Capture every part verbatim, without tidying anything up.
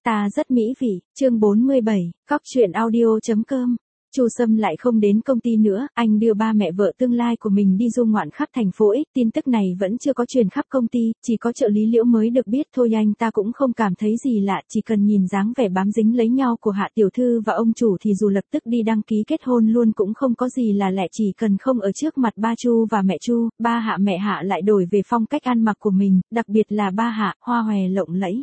Ta rất mỹ vị, chương bốn mươi bảy, cóc truyện audio.com. Chu Sâm lại không đến công ty nữa, anh đưa ba mẹ vợ tương lai của mình đi du ngoạn khắp thành phố X, tin tức này vẫn chưa có truyền khắp công ty, chỉ có trợ lý Liễu mới được biết thôi. Anh ta cũng không cảm thấy gì lạ, chỉ cần nhìn dáng vẻ bám dính lấy nhau của Hạ tiểu thư và ông chủ thì dù lập tức đi đăng ký kết hôn luôn cũng không có gì là lạ. Chỉ cần không ở trước mặt ba Chu và mẹ Chu, ba Hạ mẹ Hạ lại đổi về phong cách ăn mặc của mình, đặc biệt là ba Hạ, hoa hòe lộng lẫy.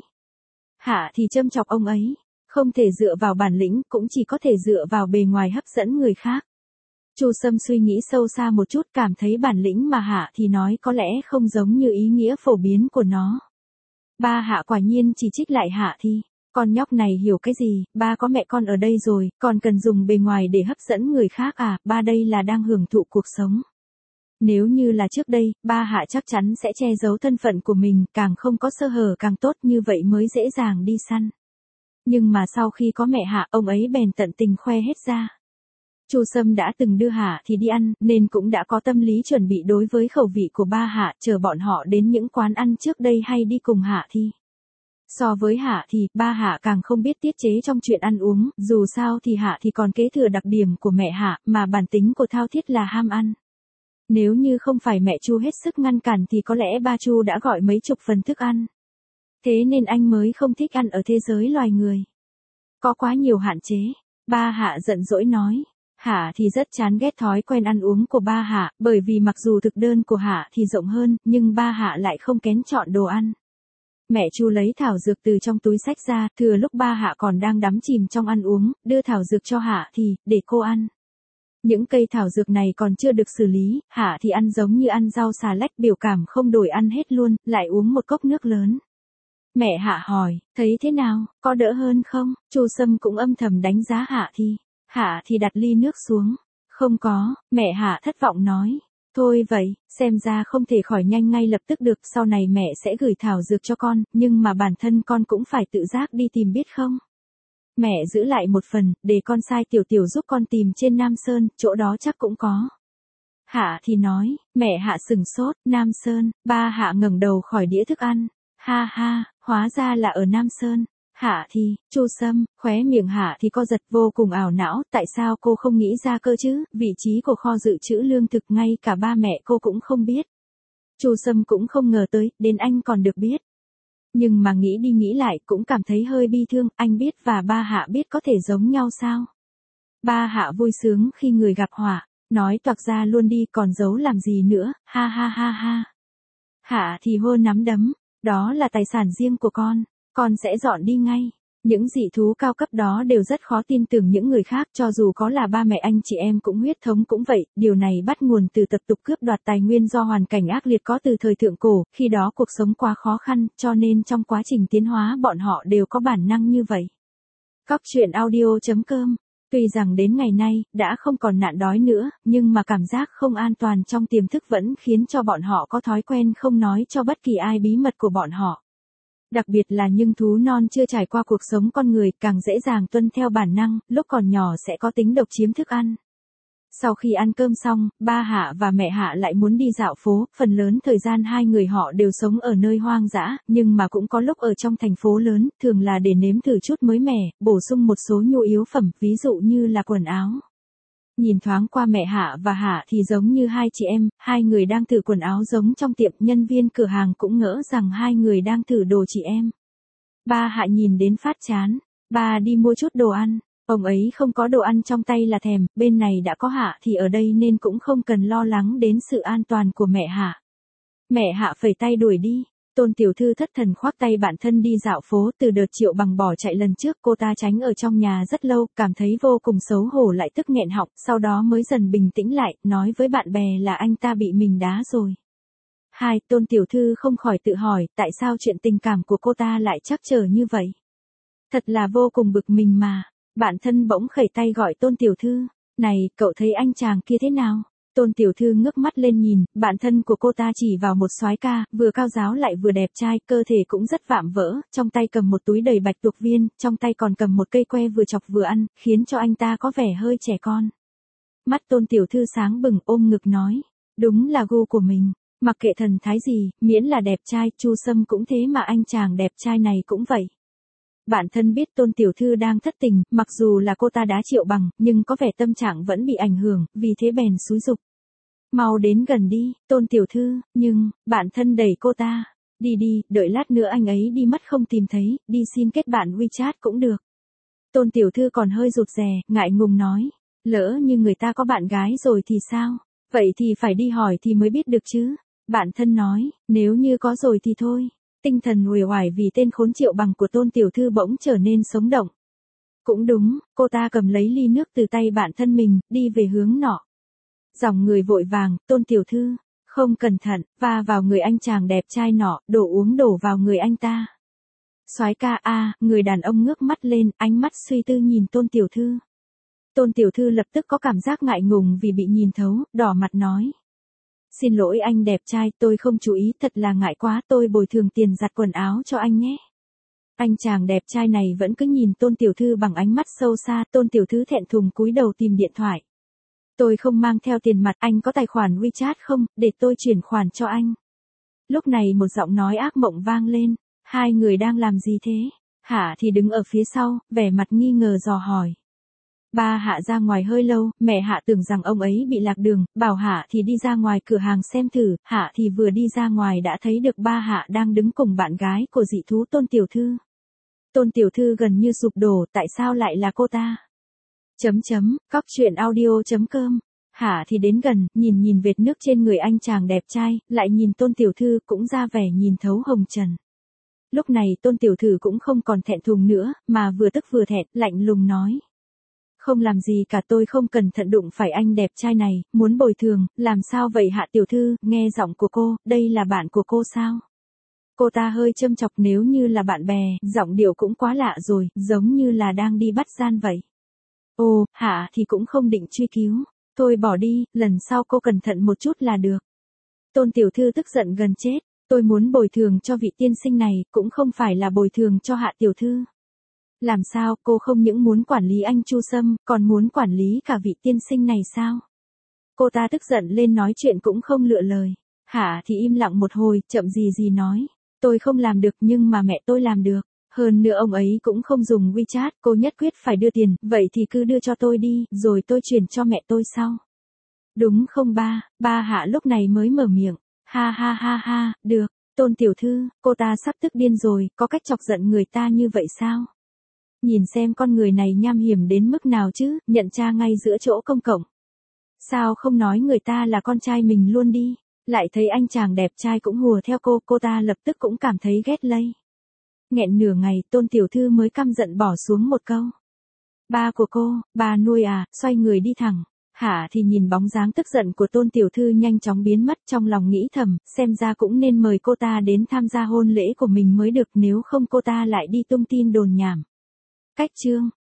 Hạ thì châm chọc ông ấy. Không thể dựa vào bản lĩnh, cũng chỉ có thể dựa vào bề ngoài hấp dẫn người khác. Chu Sâm suy nghĩ sâu xa một chút, cảm thấy bản lĩnh mà Hạ thì nói có lẽ không giống như ý nghĩa phổ biến của nó. Ba Hạ quả nhiên chỉ trích lại Hạ thì, con nhóc này hiểu cái gì, ba có mẹ con ở đây rồi, còn cần dùng bề ngoài để hấp dẫn người khác à, ba đây là đang hưởng thụ cuộc sống. Nếu như là trước đây, ba Hạ chắc chắn sẽ che giấu thân phận của mình, càng không có sơ hở càng tốt, như vậy mới dễ dàng đi săn. Nhưng mà sau khi có mẹ Hạ, ông ấy bèn tận tình khoe hết ra. Chu Sâm đã từng đưa Hạ thì đi ăn, nên cũng đã có tâm lý chuẩn bị đối với khẩu vị của ba Hạ, chờ bọn họ đến những quán ăn trước đây hay đi cùng Hạ thì. So với Hạ thì, ba Hạ càng không biết tiết chế trong chuyện ăn uống, dù sao thì Hạ thì còn kế thừa đặc điểm của mẹ Hạ, mà bản tính của Thao Thiết là ham ăn. Nếu như không phải mẹ Chu hết sức ngăn cản thì có lẽ ba Chu đã gọi mấy chục phần thức ăn. Thế nên anh mới không thích ăn ở thế giới loài người. Có quá nhiều hạn chế. Ba Hạ giận dỗi nói. Hạ thì rất chán ghét thói quen ăn uống của ba Hạ, bởi vì mặc dù thực đơn của Hạ thì rộng hơn, nhưng ba Hạ lại không kén chọn đồ ăn. Mẹ Chu lấy thảo dược từ trong túi xách ra, thừa lúc ba Hạ còn đang đắm chìm trong ăn uống, đưa thảo dược cho Hạ thì, để cô ăn. Những cây thảo dược này còn chưa được xử lý, Hạ thì ăn giống như ăn rau xà lách, biểu cảm không đổi ăn hết luôn, lại uống một cốc nước lớn. Mẹ Hạ hỏi, thấy thế nào, có đỡ hơn không? Chu Sâm cũng âm thầm đánh giá Hạ thì. Hạ thì đặt ly nước xuống. Không có, mẹ Hạ thất vọng nói. Thôi vậy, xem ra không thể khỏi nhanh ngay lập tức được, sau này mẹ sẽ gửi thảo dược cho con, nhưng mà bản thân con cũng phải tự giác đi tìm biết không? Mẹ giữ lại một phần, để con sai Tiểu Tiểu giúp con tìm trên Nam Sơn, chỗ đó chắc cũng có. Hạ thì nói, mẹ Hạ sừng sốt, Nam Sơn, ba Hạ ngẩng đầu khỏi đĩa thức ăn. Ha ha, hóa ra là ở Nam Sơn. Hạ thì, Chu Sâm, khóe miệng Hạ thì co giật vô cùng ảo não, tại sao cô không nghĩ ra cơ chứ, vị trí của kho dự trữ lương thực ngay cả ba mẹ cô cũng không biết. Chu Sâm cũng không ngờ tới, đến anh còn được biết. Nhưng mà nghĩ đi nghĩ lại cũng cảm thấy hơi bi thương, anh biết và ba Hạ biết có thể giống nhau sao? Ba Hạ vui sướng khi người gặp họa, nói toạc ra luôn đi còn giấu làm gì nữa, ha ha ha ha. Hạ thì hô nắm đấm. Đó là tài sản riêng của con, con sẽ dọn đi ngay. Những dị thú cao cấp đó đều rất khó tin tưởng những người khác, cho dù có là ba mẹ anh chị em cũng huyết thống cũng vậy, điều này bắt nguồn từ tập tục cướp đoạt tài nguyên do hoàn cảnh ác liệt có từ thời thượng cổ, khi đó cuộc sống quá khó khăn, cho nên trong quá trình tiến hóa bọn họ đều có bản năng như vậy. Cóc truyện audio.com. Tuy rằng đến ngày nay, đã không còn nạn đói nữa, nhưng mà cảm giác không an toàn trong tiềm thức vẫn khiến cho bọn họ có thói quen không nói cho bất kỳ ai bí mật của bọn họ. Đặc biệt là những thú non chưa trải qua cuộc sống con người, càng dễ dàng tuân theo bản năng, lúc còn nhỏ sẽ có tính độc chiếm thức ăn. Sau khi ăn cơm xong, ba Hạ và mẹ Hạ lại muốn đi dạo phố, phần lớn thời gian hai người họ đều sống ở nơi hoang dã, nhưng mà cũng có lúc ở trong thành phố lớn, thường là để nếm thử chút mới mẻ, bổ sung một số nhu yếu phẩm, ví dụ như là quần áo. Nhìn thoáng qua mẹ Hạ và Hạ thì giống như hai chị em, hai người đang thử quần áo giống trong tiệm, nhân viên cửa hàng cũng ngỡ rằng hai người đang thử đồ chị em. Ba Hạ nhìn đến phát chán, ba đi mua chút đồ ăn. Ông ấy không có đồ ăn trong tay là thèm, bên này đã có Hạ thì ở đây nên cũng không cần lo lắng đến sự an toàn của mẹ Hạ. Mẹ Hạ phẩy tay đuổi đi, Tôn tiểu thư thất thần khoác tay bản thân đi dạo phố, từ đợt Triệu Bằng bỏ chạy lần trước cô ta tránh ở trong nhà rất lâu, cảm thấy vô cùng xấu hổ lại tức nghẹn họng, sau đó mới dần bình tĩnh lại, nói với bạn bè là anh ta bị mình đá rồi. Hai, Tôn tiểu thư không khỏi tự hỏi, tại sao chuyện tình cảm của cô ta lại trắc trở như vậy? Thật là vô cùng bực mình mà. Bạn thân bỗng khẩy tay gọi Tôn tiểu thư, này, cậu thấy anh chàng kia thế nào? Tôn tiểu thư ngước mắt lên nhìn, bạn thân của cô ta chỉ vào một soái ca, vừa cao giáo lại vừa đẹp trai, cơ thể cũng rất vạm vỡ, trong tay cầm một túi đầy bạch tuộc viên, trong tay còn cầm một cây que vừa chọc vừa ăn, khiến cho anh ta có vẻ hơi trẻ con. Mắt Tôn tiểu thư sáng bừng, ôm ngực nói, đúng là gu của mình, mặc kệ thần thái gì, miễn là đẹp trai. Chu Sâm cũng thế mà anh chàng đẹp trai này cũng vậy. Bản thân biết Tôn tiểu thư đang thất tình, mặc dù là cô ta đá Triệu Bằng, nhưng có vẻ tâm trạng vẫn bị ảnh hưởng, vì thế bèn xúi giục. Mau đến gần đi, Tôn tiểu thư, nhưng, bản thân đẩy cô ta. Đi đi, đợi lát nữa anh ấy đi mất không tìm thấy, đi xin kết bạn WeChat cũng được. Tôn tiểu thư còn hơi rụt rè, ngại ngùng nói. Lỡ như người ta có bạn gái rồi thì sao? Vậy thì phải đi hỏi thì mới biết được chứ. Bản thân nói, nếu như có rồi thì thôi. Tinh thần uể oải vì tên khốn Triệu Bằng của Tôn tiểu thư bỗng trở nên sống động. Cũng đúng, cô ta cầm lấy ly nước từ tay bản thân mình, đi về hướng nọ. Dòng người vội vàng, Tôn tiểu thư, không cẩn thận, va vào người anh chàng đẹp trai nọ, đổ uống đổ vào người anh ta. Soái ca a, người đàn ông ngước mắt lên, ánh mắt suy tư nhìn Tôn tiểu thư. Tôn tiểu thư lập tức có cảm giác ngại ngùng vì bị nhìn thấu, đỏ mặt nói. Xin lỗi anh đẹp trai, tôi không chú ý, thật là ngại quá, tôi bồi thường tiền giặt quần áo cho anh nhé. Anh chàng đẹp trai này vẫn cứ nhìn Tôn tiểu thư bằng ánh mắt sâu xa, Tôn tiểu thư thẹn thùng cúi đầu tìm điện thoại. Tôi không mang theo tiền mặt, anh có tài khoản WeChat không, để tôi chuyển khoản cho anh. Lúc này một giọng nói ác mộng vang lên, hai người đang làm gì thế? Hạ thì đứng ở phía sau, vẻ mặt nghi ngờ dò hỏi. Ba Hạ ra ngoài hơi lâu, mẹ Hạ tưởng rằng ông ấy bị lạc đường, bảo Hạ thì đi ra ngoài cửa hàng xem thử, Hạ thì vừa đi ra ngoài đã thấy được ba Hạ đang đứng cùng bạn gái của dị thú Tôn tiểu thư. Tôn tiểu thư gần như sụp đổ, tại sao lại là cô ta? Chấm chấm, cóc truyện audio chấm com. Hạ thì đến gần, nhìn nhìn vệt nước trên người anh chàng đẹp trai, lại nhìn Tôn tiểu thư cũng ra vẻ nhìn thấu hồng trần. Lúc này Tôn tiểu thư cũng không còn thẹn thùng nữa, mà vừa tức vừa thẹn, lạnh lùng nói. Không làm gì cả, tôi không cẩn thận đụng phải anh đẹp trai này, muốn bồi thường, làm sao vậy Hạ tiểu thư, nghe giọng của cô, đây là bạn của cô sao? Cô ta hơi châm chọc, nếu như là bạn bè, giọng điệu cũng quá lạ rồi, giống như là đang đi bắt gian vậy. Ồ, Hạ thì cũng không định truy cứu, thôi bỏ đi, lần sau cô cẩn thận một chút là được. Tôn tiểu thư tức giận gần chết, tôi muốn bồi thường cho vị tiên sinh này, cũng không phải là bồi thường cho Hạ tiểu thư. Làm sao, cô không những muốn quản lý anh Chu Sâm, còn muốn quản lý cả vị tiên sinh này sao? Cô ta tức giận lên nói chuyện cũng không lựa lời. Hạ thì im lặng một hồi, chậm gì gì nói. Tôi không làm được nhưng mà mẹ tôi làm được. Hơn nữa ông ấy cũng không dùng WeChat, cô nhất quyết phải đưa tiền, vậy thì cứ đưa cho tôi đi, rồi tôi chuyển cho mẹ tôi sau. Đúng không ba? Ba Hạ lúc này mới mở miệng. Ha ha ha ha, được. Tôn tiểu thư, cô ta sắp tức điên rồi, có cách chọc giận người ta như vậy sao? Nhìn xem con người này nham hiểm đến mức nào chứ, nhận cha ngay giữa chỗ công cộng. Sao không nói người ta là con trai mình luôn đi, lại thấy anh chàng đẹp trai cũng hùa theo cô, cô ta lập tức cũng cảm thấy ghét lây. Nghẹn nửa ngày, Tôn tiểu thư mới căm giận bỏ xuống một câu. Ba của cô, bà nuôi à, xoay người đi thẳng. Hạ thì nhìn bóng dáng tức giận của Tôn tiểu thư nhanh chóng biến mất, trong lòng nghĩ thầm, xem ra cũng nên mời cô ta đến tham gia hôn lễ của mình mới được, nếu không cô ta lại đi tung tin đồn nhảm. Cách chương